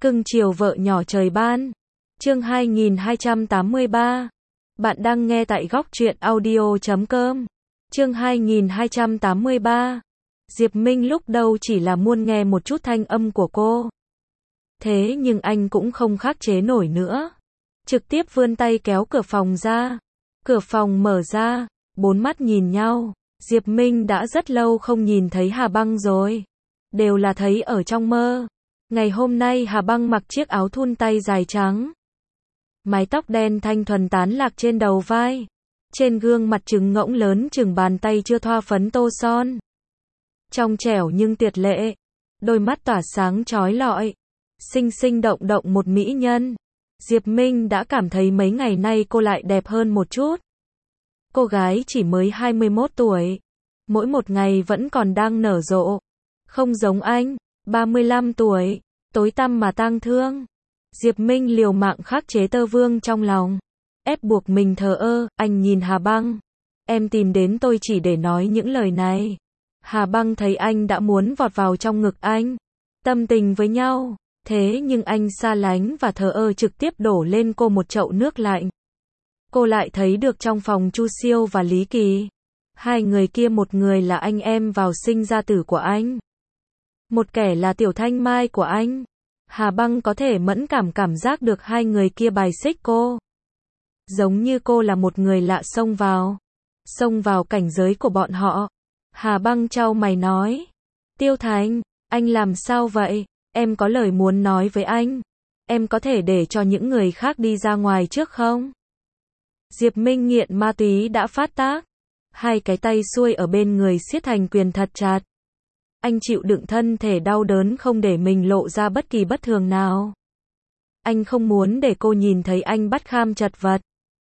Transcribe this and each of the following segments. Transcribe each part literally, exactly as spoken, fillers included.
Cưng chiều vợ nhỏ trời ban. Chương hai nghìn hai trăm tám mươi ba. Bạn đang nghe tại góc truyện audio chấm com. Chương hai nghìn hai trăm tám mươi ba. Diệp Minh lúc đầu chỉ là muốn nghe một chút thanh âm của cô. Thế nhưng anh cũng không khắc chế nổi nữa. Trực tiếp vươn tay kéo cửa phòng ra. Cửa phòng mở ra, bốn mắt nhìn nhau. Diệp Minh đã rất lâu không nhìn thấy Hà Băng rồi. Đều là thấy ở trong mơ. Ngày hôm nay Hà Băng mặc chiếc áo thun tay dài trắng. Mái tóc đen thanh thuần tán lạc trên đầu vai. Trên gương mặt trứng ngỗng lớn chừng bàn tay chưa thoa phấn tô son. Trong trẻo nhưng tuyệt lệ. Đôi mắt tỏa sáng chói lọi. Xinh xinh động động một mỹ nhân. Diệp Minh đã cảm thấy mấy ngày nay cô lại đẹp hơn một chút. Cô gái chỉ mới hai mươi mốt tuổi. Mỗi một ngày vẫn còn đang nở rộ. Không giống anh, ba mươi lăm tuổi, tối tăm mà tang thương. Diệp Minh liều mạng khắc chế tơ vương trong lòng. Ép buộc mình thờ ơ, anh nhìn Hà Băng. Em tìm đến tôi chỉ để nói những lời này. Hà Băng thấy anh đã muốn vọt vào trong ngực anh. Tâm tình với nhau. Thế nhưng anh xa lánh và thờ ơ trực tiếp đổ lên cô một chậu nước lạnh. Cô lại thấy được trong phòng Chu Siêu và Lý Kỳ. Hai người kia một người là anh em vào sinh ra tử của anh. Một kẻ là Tiểu Thanh Mai của anh. Hà Băng có thể mẫn cảm cảm giác được hai người kia bài xích cô. Giống như cô là một người lạ xông vào. Xông vào cảnh giới của bọn họ. Hà Băng chau mày nói. Tiêu Thành, anh làm sao vậy? Em có lời muốn nói với anh. Em có thể để cho những người khác đi ra ngoài trước không? Diệp Minh nghiện ma túy đã phát tác. Hai cái tay xuôi ở bên người siết thành quyền thật chặt. Anh chịu đựng thân thể đau đớn không để mình lộ ra bất kỳ bất thường nào. Anh không muốn để cô nhìn thấy anh bắt kham chật vật.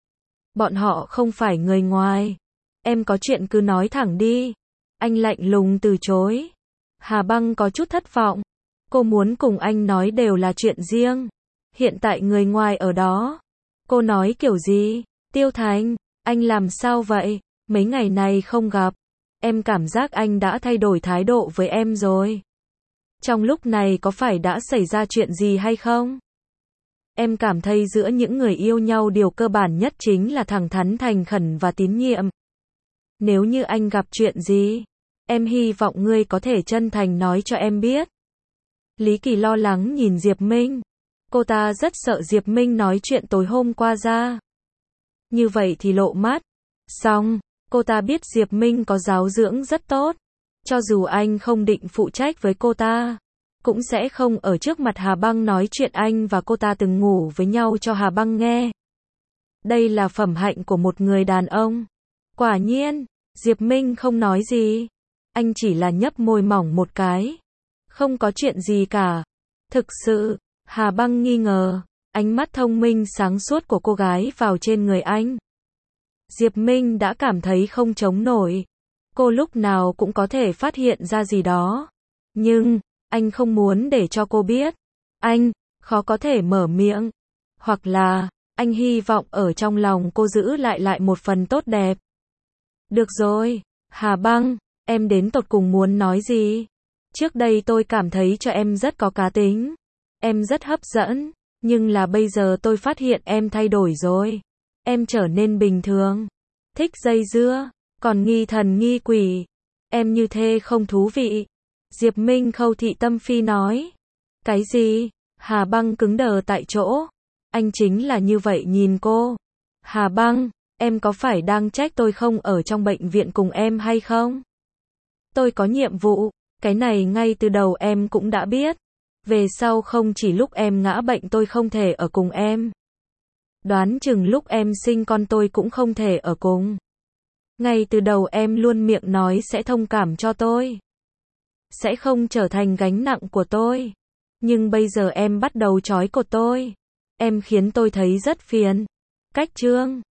Bọn họ không phải người ngoài. Em có chuyện cứ nói thẳng đi. Anh lạnh lùng từ chối. Hà Băng có chút thất vọng. Cô muốn cùng anh nói đều là chuyện riêng. Hiện tại người ngoài ở đó. Cô nói kiểu gì? Tiêu Thành, anh làm sao vậy? Mấy ngày này không gặp. Em cảm giác anh đã thay đổi thái độ với em rồi. Trong lúc này có phải đã xảy ra chuyện gì hay không? Em cảm thấy giữa những người yêu nhau điều cơ bản nhất chính là thẳng thắn thành khẩn và tín nhiệm. Nếu như anh gặp chuyện gì, em hy vọng ngươi có thể chân thành nói cho em biết. Lý Kỳ lo lắng nhìn Diệp Minh. Cô ta rất sợ Diệp Minh nói chuyện tối hôm qua ra. Như vậy thì lộ mắt. Xong, cô ta biết Diệp Minh có giáo dưỡng rất tốt. Cho dù anh không định phụ trách với cô ta, cũng sẽ không ở trước mặt Hà Băng nói chuyện anh và cô ta từng ngủ với nhau cho Hà Băng nghe. Đây là phẩm hạnh của một người đàn ông. Quả nhiên, Diệp Minh không nói gì. Anh chỉ là nhấp môi mỏng một cái. Không có chuyện gì cả. Thực sự, Hà Băng nghi ngờ. Ánh mắt thông minh sáng suốt của cô gái vào trên người anh. Diệp Minh đã cảm thấy không chống nổi. Cô lúc nào cũng có thể phát hiện ra gì đó. Nhưng, anh không muốn để cho cô biết. Anh, khó có thể mở miệng. Hoặc là, anh hy vọng ở trong lòng cô giữ lại lại một phần tốt đẹp. Được rồi, Hà Băng, em đến tột cùng muốn nói gì? Trước đây tôi cảm thấy cho em rất có cá tính. Em rất hấp dẫn. Nhưng là bây giờ tôi phát hiện em thay đổi rồi. Em trở nên bình thường. Thích dây dưa. Còn nghi thần nghi quỷ. Em như thế không thú vị. Diệp Minh khâu thị tâm phi nói. Cái gì? Hà Băng cứng đờ tại chỗ. Anh chính là như vậy nhìn cô. Hà Băng, em có phải đang trách tôi không ở trong bệnh viện cùng em hay không? Tôi có nhiệm vụ. Cái này ngay từ đầu em cũng đã biết. Về sau không chỉ lúc em ngã bệnh tôi không thể ở cùng em. Đoán chừng lúc em sinh con tôi cũng không thể ở cùng. Ngay từ đầu em luôn miệng nói sẽ thông cảm cho tôi. Sẽ không trở thành gánh nặng của tôi. Nhưng bây giờ em bắt đầu trói cột tôi. Em khiến tôi thấy rất phiền. Cách trương.